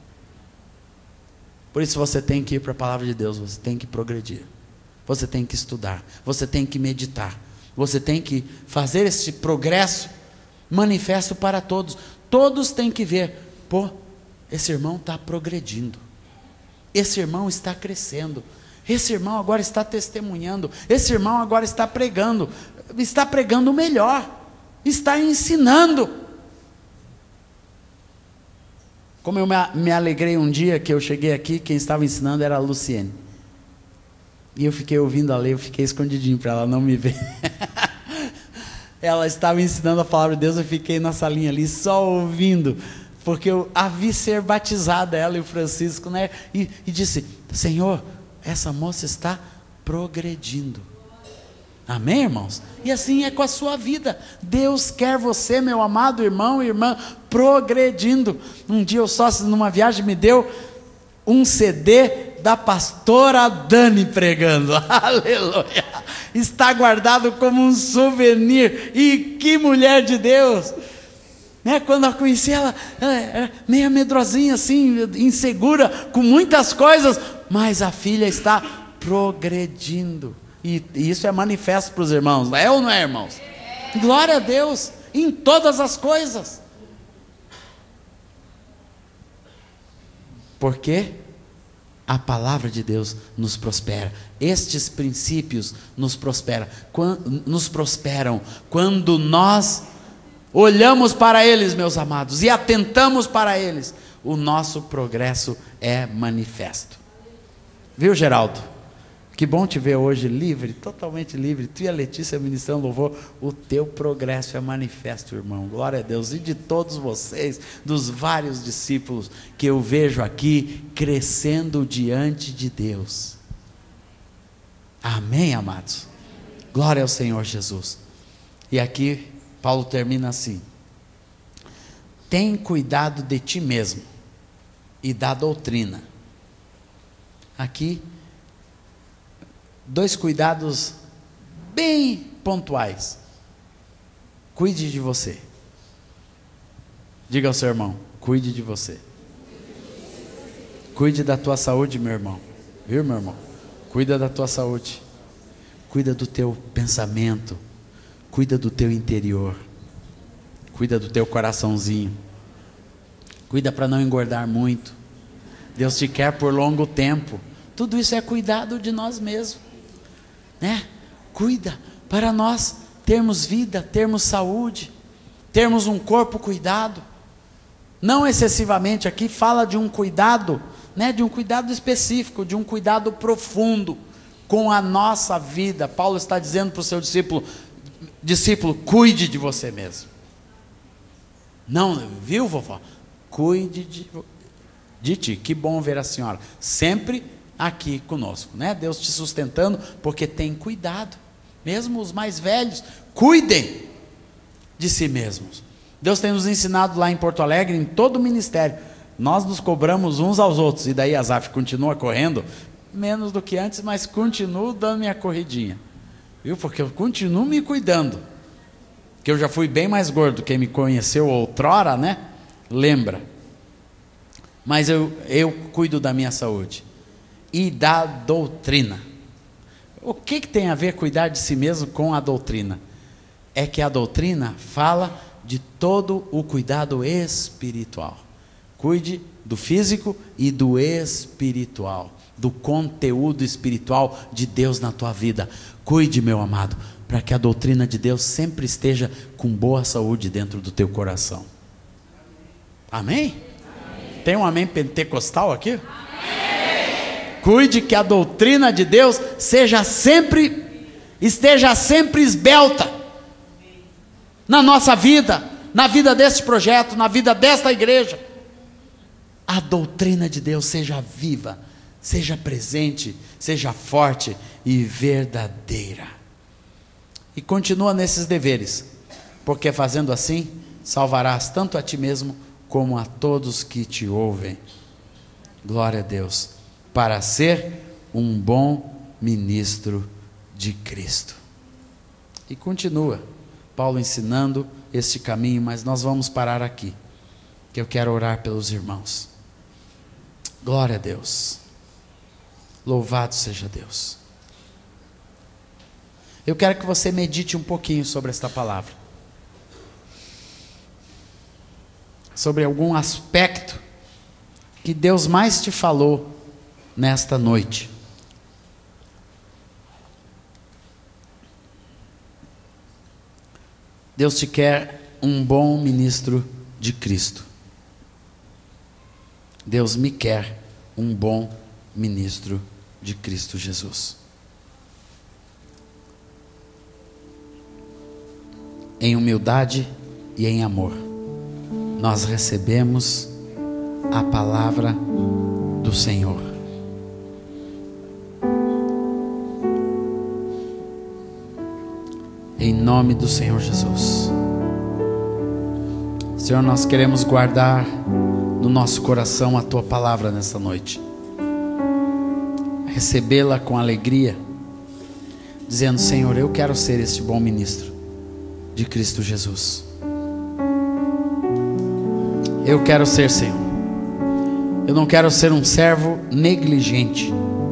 Por isso você tem que ir para a palavra de Deus, você tem que progredir, você tem que estudar, você tem que meditar, você tem que fazer esse progresso manifesto para todos. Todos têm que ver, pô, esse irmão está progredindo, esse irmão está crescendo, esse irmão agora está testemunhando, esse irmão agora está pregando melhor, está ensinando. Como eu me alegrei um dia que eu cheguei aqui, quem estava ensinando era a Luciene. E eu fiquei ouvindo a ler, eu fiquei escondidinho para ela não me ver. Ela estava ensinando a palavra de Deus, eu fiquei na salinha ali só ouvindo, porque eu a vi ser batizada, ela e o Francisco, né? E disse: Senhor, essa moça está progredindo. Amém, irmãos? E assim é com a sua vida. Deus quer você, meu amado irmão e irmã, progredindo. Um dia o sócio numa viagem me deu um CD da pastora Dani pregando. Aleluia! Está guardado como um souvenir. E que mulher de Deus! Né? Quando eu conheci ela, meio medrosinha assim, insegura, com muitas coisas, mas a filha está progredindo. E isso é manifesto para os irmãos, é ou não é, irmãos? Glória a Deus, em todas as coisas. Porque a palavra de Deus nos prospera. Estes princípios nos prosperam quando nós olhamos para eles, meus amados, e atentamos para eles. O nosso progresso é manifesto. Viu, Geraldo? Que bom te ver hoje livre, totalmente livre. Tu e a Letícia ministrando louvor. O teu progresso é manifesto, irmão. Glória a Deus. E de todos vocês, dos vários discípulos que eu vejo aqui crescendo diante de Deus. Amém, amados? Glória ao Senhor Jesus. E aqui Paulo termina assim: tem cuidado de ti mesmo e da doutrina. Aqui dois cuidados bem pontuais. Cuide de você. Diga ao seu irmão: cuide de você. Cuide da tua saúde, meu irmão. Viu, meu irmão? Cuida da tua saúde. Cuida do teu pensamento. Cuida do teu interior. Cuida do teu coraçãozinho. Cuida para não engordar muito. Deus te quer por longo tempo. Tudo isso é cuidado de nós mesmos, né? Cuida para nós termos vida, termos saúde, termos um corpo cuidado. Não excessivamente, aqui fala de um cuidado, né? De um cuidado específico, de um cuidado profundo com a nossa vida. Paulo está dizendo para o seu discípulo, cuide de você mesmo. Não, viu, vovó? Cuide de ti. Que bom ver a senhora sempre aqui conosco, né? Deus te sustentando, porque tem cuidado. Mesmo os mais velhos, cuidem de si mesmos. Deus tem nos ensinado lá em Porto Alegre, em todo o ministério, nós nos cobramos uns aos outros. E daí a Zaf continua correndo, menos do que antes, mas continuo dando minha corridinha, viu? Porque eu continuo me cuidando, que eu já fui bem mais gordo. Quem me conheceu outrora, né, lembra. Mas eu cuido da minha saúde e da doutrina. O que tem a ver cuidar de si mesmo com a doutrina? É que a doutrina fala de todo o cuidado espiritual. Cuide do físico e do espiritual, do conteúdo espiritual de Deus na tua vida. Cuide, meu amado, para que a doutrina de Deus sempre esteja com boa saúde dentro do teu coração. Amém? Amém. Tem um amém pentecostal aqui? Amém. Cuide que a doutrina de Deus esteja sempre esbelta na nossa vida, na vida deste projeto, na vida desta igreja. A doutrina de Deus seja viva, seja presente, seja forte e verdadeira. E continua nesses deveres, porque fazendo assim, salvarás tanto a ti mesmo como a todos que te ouvem. Glória a Deus, para ser um bom ministro de Cristo. E continua Paulo ensinando este caminho, mas nós vamos parar aqui, que eu quero orar pelos irmãos. Glória a Deus, louvado seja Deus. Eu quero que você medite um pouquinho sobre esta palavra, sobre algum aspecto que Deus mais te falou nesta noite. Deus te quer um bom ministro de Cristo. Deus me quer um bom ministro de Cristo Jesus. Em humildade e em amor, nós recebemos a palavra do Senhor. Em nome do Senhor Jesus. Senhor, nós queremos guardar no nosso coração a Tua palavra nesta noite, recebê-la com alegria, dizendo: Senhor, eu quero ser este bom ministro de Cristo Jesus. Eu quero ser, Senhor. Eu não quero ser um servo negligente.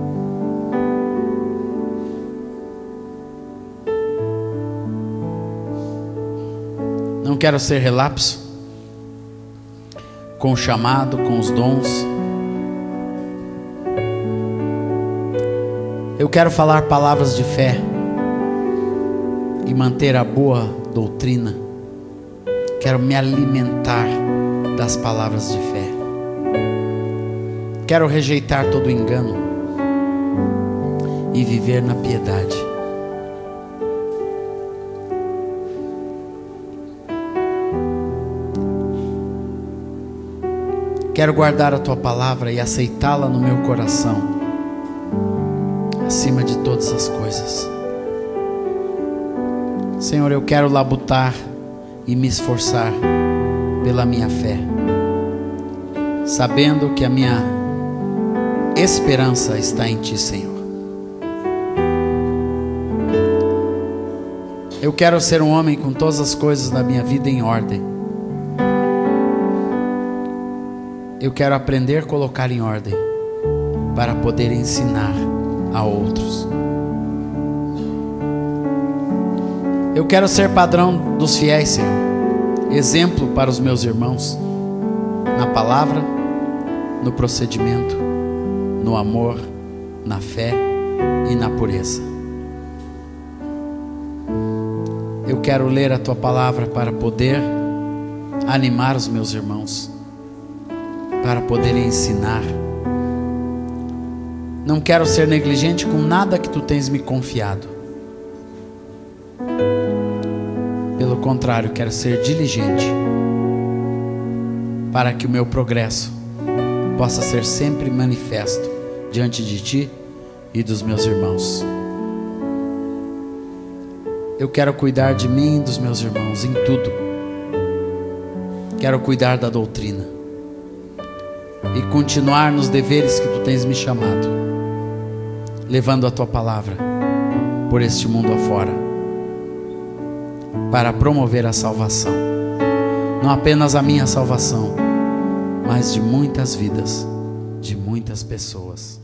Não quero ser relapso com o chamado, com os dons. Eu quero falar palavras de fé e manter a boa doutrina. Quero me alimentar das palavras de fé. Quero rejeitar todo engano e viver na piedade. Quero guardar a Tua palavra e aceitá-la no meu coração, acima de todas as coisas. Senhor, eu quero labutar e me esforçar pela minha fé, sabendo que a minha esperança está em Ti, Senhor. Eu quero ser um homem com todas as coisas da minha vida em ordem. Eu quero aprender a colocar em ordem para poder ensinar a outros. Eu quero ser padrão dos fiéis, Senhor, exemplo para os meus irmãos, na palavra, no procedimento, no amor, na fé e na pureza. Eu quero ler a Tua palavra para poder animar os meus irmãos, para poder ensinar. Não quero ser negligente com nada que Tu tens me confiado. Pelo contrário, quero ser diligente para que o meu progresso possa ser sempre manifesto diante de Ti e dos meus irmãos. Eu quero cuidar de mim e dos meus irmãos em tudo. Quero cuidar da doutrina e continuar nos deveres que Tu tens me chamado, levando a Tua palavra por este mundo afora, para promover a salvação, não apenas a minha salvação, mas de muitas vidas, de muitas pessoas.